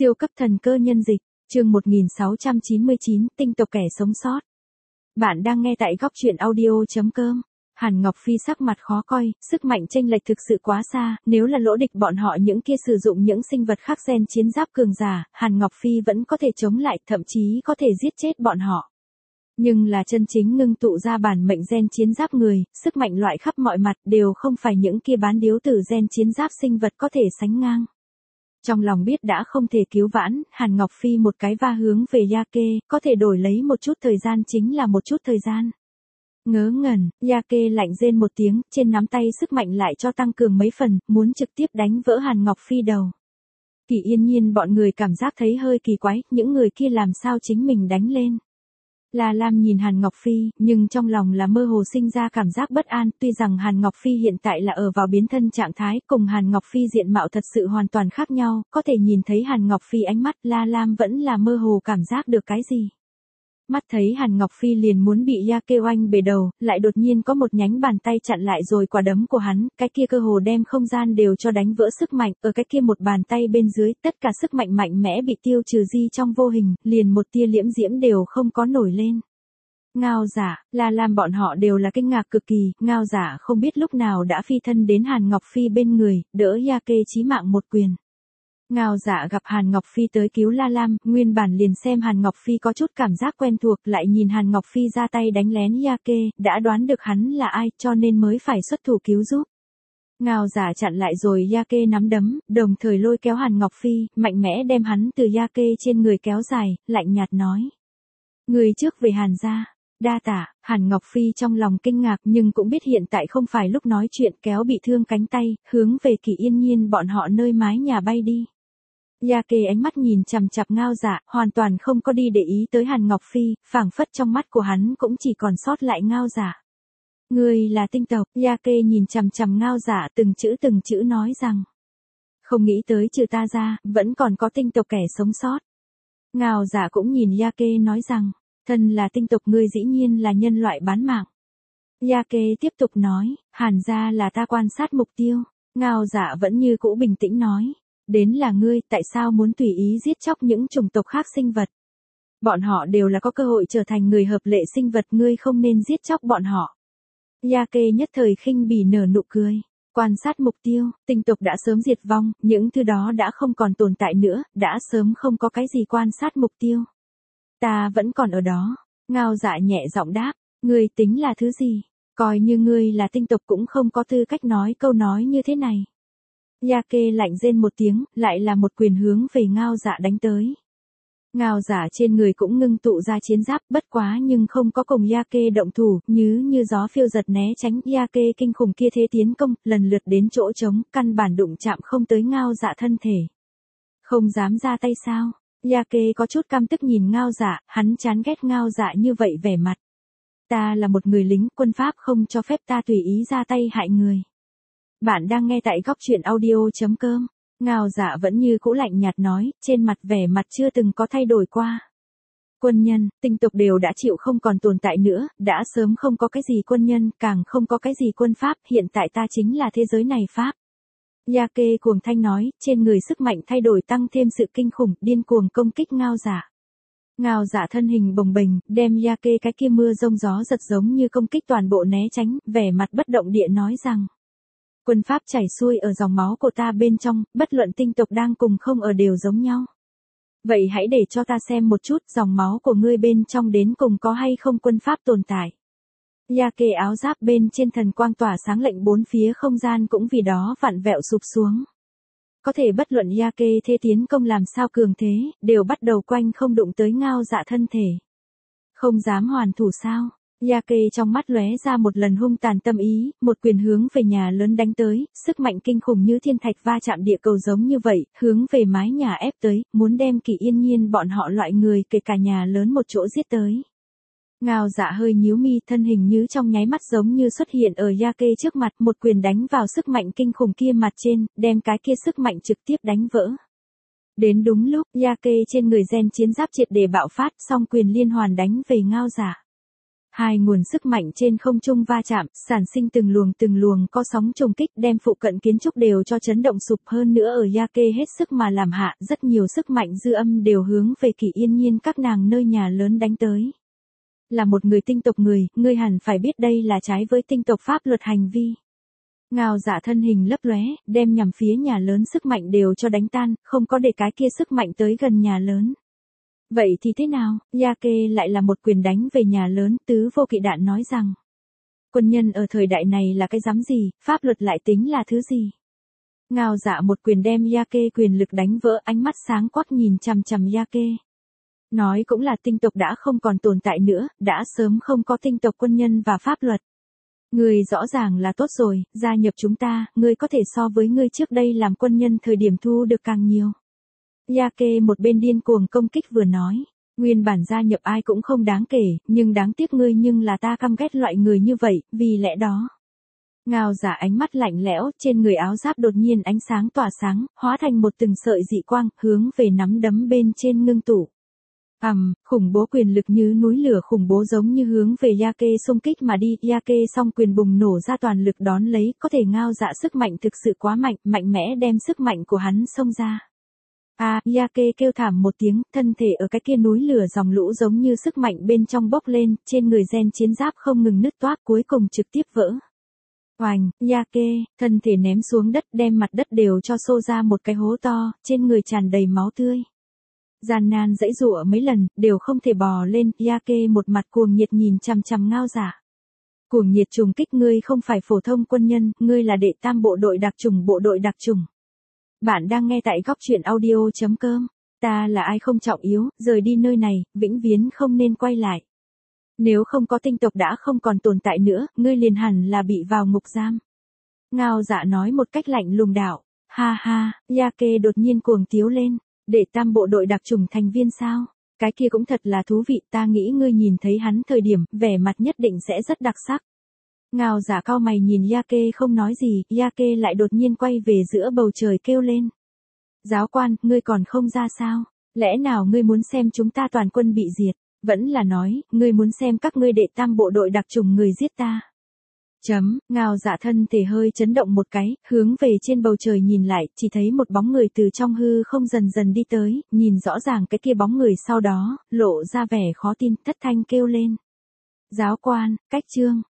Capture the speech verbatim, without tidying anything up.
Siêu cấp thần cơ nhân dịch, chương một nghìn sáu trăm chín mươi chín, tinh tộc kẻ sống sót. Bạn đang nghe tại góc truyện audio.com. Hàn Ngọc Phi sắc mặt khó coi, sức mạnh chênh lệch thực sự quá xa, nếu là lỗ địch bọn họ những kia sử dụng những sinh vật khắc gen chiến giáp cường giả, Hàn Ngọc Phi vẫn có thể chống lại, thậm chí có thể giết chết bọn họ. Nhưng là chân chính ngưng tụ ra bản mệnh gen chiến giáp người, sức mạnh loại khắp mọi mặt đều không phải những kia bán điếu tử gen chiến giáp sinh vật có thể sánh ngang. Trong lòng biết đã không thể cứu vãn, Hàn Ngọc Phi một cái va hướng về Yake, có thể đổi lấy một chút thời gian chính là một chút thời gian. Ngớ ngẩn, Yake lạnh rên một tiếng, trên nắm tay sức mạnh lại cho tăng cường mấy phần, muốn trực tiếp đánh vỡ Hàn Ngọc Phi đầu. Kỳ Yên Nhiên bọn người cảm giác thấy hơi kỳ quái, những người kia làm sao chính mình đánh lên. La Lam nhìn Hàn Ngọc Phi, nhưng trong lòng là mơ hồ sinh ra cảm giác bất an, tuy rằng Hàn Ngọc Phi hiện tại là ở vào biến thân trạng thái, cùng Hàn Ngọc Phi diện mạo thật sự hoàn toàn khác nhau, có thể nhìn thấy Hàn Ngọc Phi ánh mắt, La Lam vẫn là mơ hồ cảm giác được cái gì. Mắt thấy Hàn Ngọc Phi liền muốn bị Yake oanh bể đầu, lại đột nhiên có một nhánh bàn tay chặn lại rồi quả đấm của hắn, cái kia cơ hồ đem không gian đều cho đánh vỡ sức mạnh, ở cái kia một bàn tay bên dưới, tất cả sức mạnh mạnh mẽ bị tiêu trừ di trong vô hình, liền một tia liễm diễm đều không có nổi lên. Ngao Giả, La Lam bọn họ đều là kinh ngạc cực kỳ, Ngao Giả không biết lúc nào đã phi thân đến Hàn Ngọc Phi bên người, đỡ Yake chí mạng một quyền. Ngao Dạ gặp Hàn Ngọc Phi tới cứu La Lam, nguyên bản liền xem Hàn Ngọc Phi có chút cảm giác quen thuộc, lại nhìn Hàn Ngọc Phi ra tay đánh lén Yake, đã đoán được hắn là ai, cho nên mới phải xuất thủ cứu giúp. Ngao Dạ chặn lại rồi Yake nắm đấm, đồng thời lôi kéo Hàn Ngọc Phi, mạnh mẽ đem hắn từ Yake trên người kéo dài, lạnh nhạt nói. Người trước về Hàn gia. Đa tả, Hàn Ngọc Phi trong lòng kinh ngạc nhưng cũng biết hiện tại không phải lúc nói chuyện, kéo bị thương cánh tay, hướng về Kỳ Yên Nhiên bọn họ nơi mái nhà bay đi. Yake ánh mắt nhìn chằm chằm Ngao Dạ, hoàn toàn không có đi để ý tới Hàn Ngọc Phi, phảng phất trong mắt của hắn cũng chỉ còn sót lại Ngao Dạ. Người là tinh tộc, Yake nhìn chằm chằm Ngao Dạ từng chữ từng chữ nói rằng. Không nghĩ tới trừ ta ra, vẫn còn có tinh tộc kẻ sống sót. Ngao Dạ cũng nhìn Yake nói rằng, thân là tinh tộc ngươi dĩ nhiên là nhân loại bán mạng. Yake tiếp tục nói, Hàn gia là ta quan sát mục tiêu. Ngao Dạ vẫn như cũ bình tĩnh nói. Đến là ngươi, tại sao muốn tùy ý giết chóc những chủng tộc khác sinh vật? Bọn họ đều là có cơ hội trở thành người hợp lệ sinh vật, ngươi không nên giết chóc bọn họ. Yake nhất thời khinh bỉ nở nụ cười. Quan sát mục tiêu, tinh tộc đã sớm diệt vong, những thứ đó đã không còn tồn tại nữa, đã sớm không có cái gì quan sát mục tiêu. Ta vẫn còn ở đó. Ngao Dạ nhẹ giọng đáp, ngươi tính là thứ gì? Coi như ngươi là tinh tộc cũng không có tư cách nói câu nói như thế này. Yake lạnh rên một tiếng, lại là một quyền hướng về Ngao Dạ đánh tới. Ngao Dạ trên người cũng ngưng tụ ra chiến giáp, bất quá nhưng không có cùng Yake động thủ, như như gió phiêu giật né tránh. Yake kinh khủng kia thế tiến công, lần lượt đến chỗ trống, căn bản đụng chạm không tới Ngao Dạ thân thể. Không dám ra tay sao? Yake có chút căm tức nhìn Ngao Dạ, hắn chán ghét Ngao Dạ như vậy vẻ mặt. Ta là một người lính, quân pháp không cho phép ta tùy ý ra tay hại người. Bạn đang nghe tại góc truyện audio.com. Ngao Dạ vẫn như cũ lạnh nhạt nói, trên mặt vẻ mặt chưa từng có thay đổi qua. Quân nhân, tinh tộc đều đã chịu không còn tồn tại nữa, đã sớm không có cái gì quân nhân, càng không có cái gì quân pháp, hiện tại ta chính là thế giới này pháp. Yake cuồng thanh nói, trên người sức mạnh thay đổi tăng thêm sự kinh khủng, điên cuồng công kích Ngao Dạ. Ngao Dạ thân hình bồng bềnh, đem Yake cái kia mưa rông gió giật giống như công kích toàn bộ né tránh, vẻ mặt bất động địa nói rằng. Quân pháp chảy xuôi ở dòng máu của ta bên trong, bất luận tinh tộc đang cùng không ở đều giống nhau. Vậy hãy để cho ta xem một chút dòng máu của ngươi bên trong đến cùng có hay không quân pháp tồn tại. Yake áo giáp bên trên thần quang tỏa sáng, lệnh bốn phía không gian cũng vì đó vặn vẹo sụp xuống. Có thể bất luận Yake thế tiến công làm sao cường thế, đều bắt đầu quanh không đụng tới Ngao Dạ thân thể. Không dám hoàn thủ sao? Yake trong mắt lóe ra một lần hung tàn tâm ý, một quyền hướng về nhà lớn đánh tới, sức mạnh kinh khủng như thiên thạch va chạm địa cầu giống như vậy, hướng về mái nhà ép tới, muốn đem Kỳ Yên Nhiên bọn họ loại người kể cả nhà lớn một chỗ giết tới. Ngao Dạ hơi nhíu mi, thân hình như trong nháy mắt giống như xuất hiện ở Yake trước mặt, một quyền đánh vào sức mạnh kinh khủng kia mặt trên, đem cái kia sức mạnh trực tiếp đánh vỡ. Đến đúng lúc, Yake trên người gen chiến giáp triệt để bạo phát, song quyền liên hoàn đánh về Ngao Dạ. Hai nguồn sức mạnh trên không trung va chạm, sản sinh từng luồng từng luồng có sóng trùng kích đem phụ cận kiến trúc đều cho chấn động sụp, hơn nữa ở Yake hết sức mà làm hạ, rất nhiều sức mạnh dư âm đều hướng về Kỷ Yên Nhiên các nàng nơi nhà lớn đánh tới. Là một người tinh tộc người, ngươi hẳn phải biết đây là trái với tinh tộc pháp luật hành vi. Ngao Dạ thân hình lấp lóe, đem nhằm phía nhà lớn sức mạnh đều cho đánh tan, không có để cái kia sức mạnh tới gần nhà lớn. Vậy thì thế nào, Yake lại là một quyền đánh về nhà lớn, Tứ Vô Kỵ Đạn nói rằng. Quân nhân ở thời đại này là cái rắm gì, pháp luật lại tính là thứ gì. Ngao Dạ một quyền đem Yake quyền lực đánh vỡ, ánh mắt sáng quắc nhìn chằm chằm Yake. Nói cũng là tinh tộc đã không còn tồn tại nữa, đã sớm không có tinh tộc quân nhân và pháp luật. Ngươi rõ ràng là tốt rồi, gia nhập chúng ta, ngươi có thể so với ngươi trước đây làm quân nhân thời điểm thu được càng nhiều. Yake một bên điên cuồng công kích vừa nói, nguyên bản gia nhập ai cũng không đáng kể, nhưng đáng tiếc ngươi nhưng là ta căm ghét loại người như vậy, vì lẽ đó. Ngao Dạ ánh mắt lạnh lẽo, trên người áo giáp đột nhiên ánh sáng tỏa sáng, hóa thành một từng sợi dị quang, hướng về nắm đấm bên trên ngưng tụ. Ầm, um, khủng bố quyền lực như núi lửa khủng bố giống như hướng về Yake xung kích mà đi, Yake song quyền bùng nổ ra toàn lực đón lấy, có thể Ngao Dạ sức mạnh thực sự quá mạnh, mạnh mẽ đem sức mạnh của hắn xông ra. A, à, Yake kêu thảm một tiếng, thân thể ở cái kia núi lửa dòng lũ giống như sức mạnh bên trong bốc lên, trên người gen chiến giáp không ngừng nứt toác cuối cùng trực tiếp vỡ. Oành, Yake, thân thể ném xuống đất đem mặt đất đều cho xô ra một cái hố to, trên người tràn đầy máu tươi. Gian nan dãy dụa mấy lần, đều không thể bò lên, Yake một mặt cuồng nhiệt nhìn chằm chằm Ngao Dạ. Cuồng nhiệt trùng kích, ngươi không phải phổ thông quân nhân, ngươi là đệ tam bộ đội đặc chủng bộ đội đặc chủng. Bạn đang nghe tại góc truyện audio chấm com. Ta là ai không trọng yếu, rời đi nơi này, vĩnh viễn không nên quay lại. Nếu không có tinh tộc đã không còn tồn tại nữa, ngươi liền hẳn là bị vào ngục giam. Ngao Dạ nói một cách lạnh lùng đạo. Ha ha, Yake đột nhiên cuồng tiếu lên. Đệ tam bộ đội đặc chủng thành viên sao? Cái kia cũng thật là thú vị, ta nghĩ ngươi nhìn thấy hắn thời điểm, vẻ mặt nhất định sẽ rất đặc sắc. Ngao Dạ cau mày nhìn Yake không nói gì, Yake lại đột nhiên quay về giữa bầu trời kêu lên. Giáo quan, ngươi còn không ra sao? Lẽ nào ngươi muốn xem chúng ta toàn quân bị diệt? Vẫn là nói, ngươi muốn xem các ngươi đệ tam bộ đội đặc chủng người giết ta? Chấm, Ngao Dạ thân thể hơi chấn động một cái, hướng về trên bầu trời nhìn lại, chỉ thấy một bóng người từ trong hư không dần dần đi tới, nhìn rõ ràng cái kia bóng người sau đó, lộ ra vẻ khó tin, thất thanh kêu lên. Giáo quan, cách chương.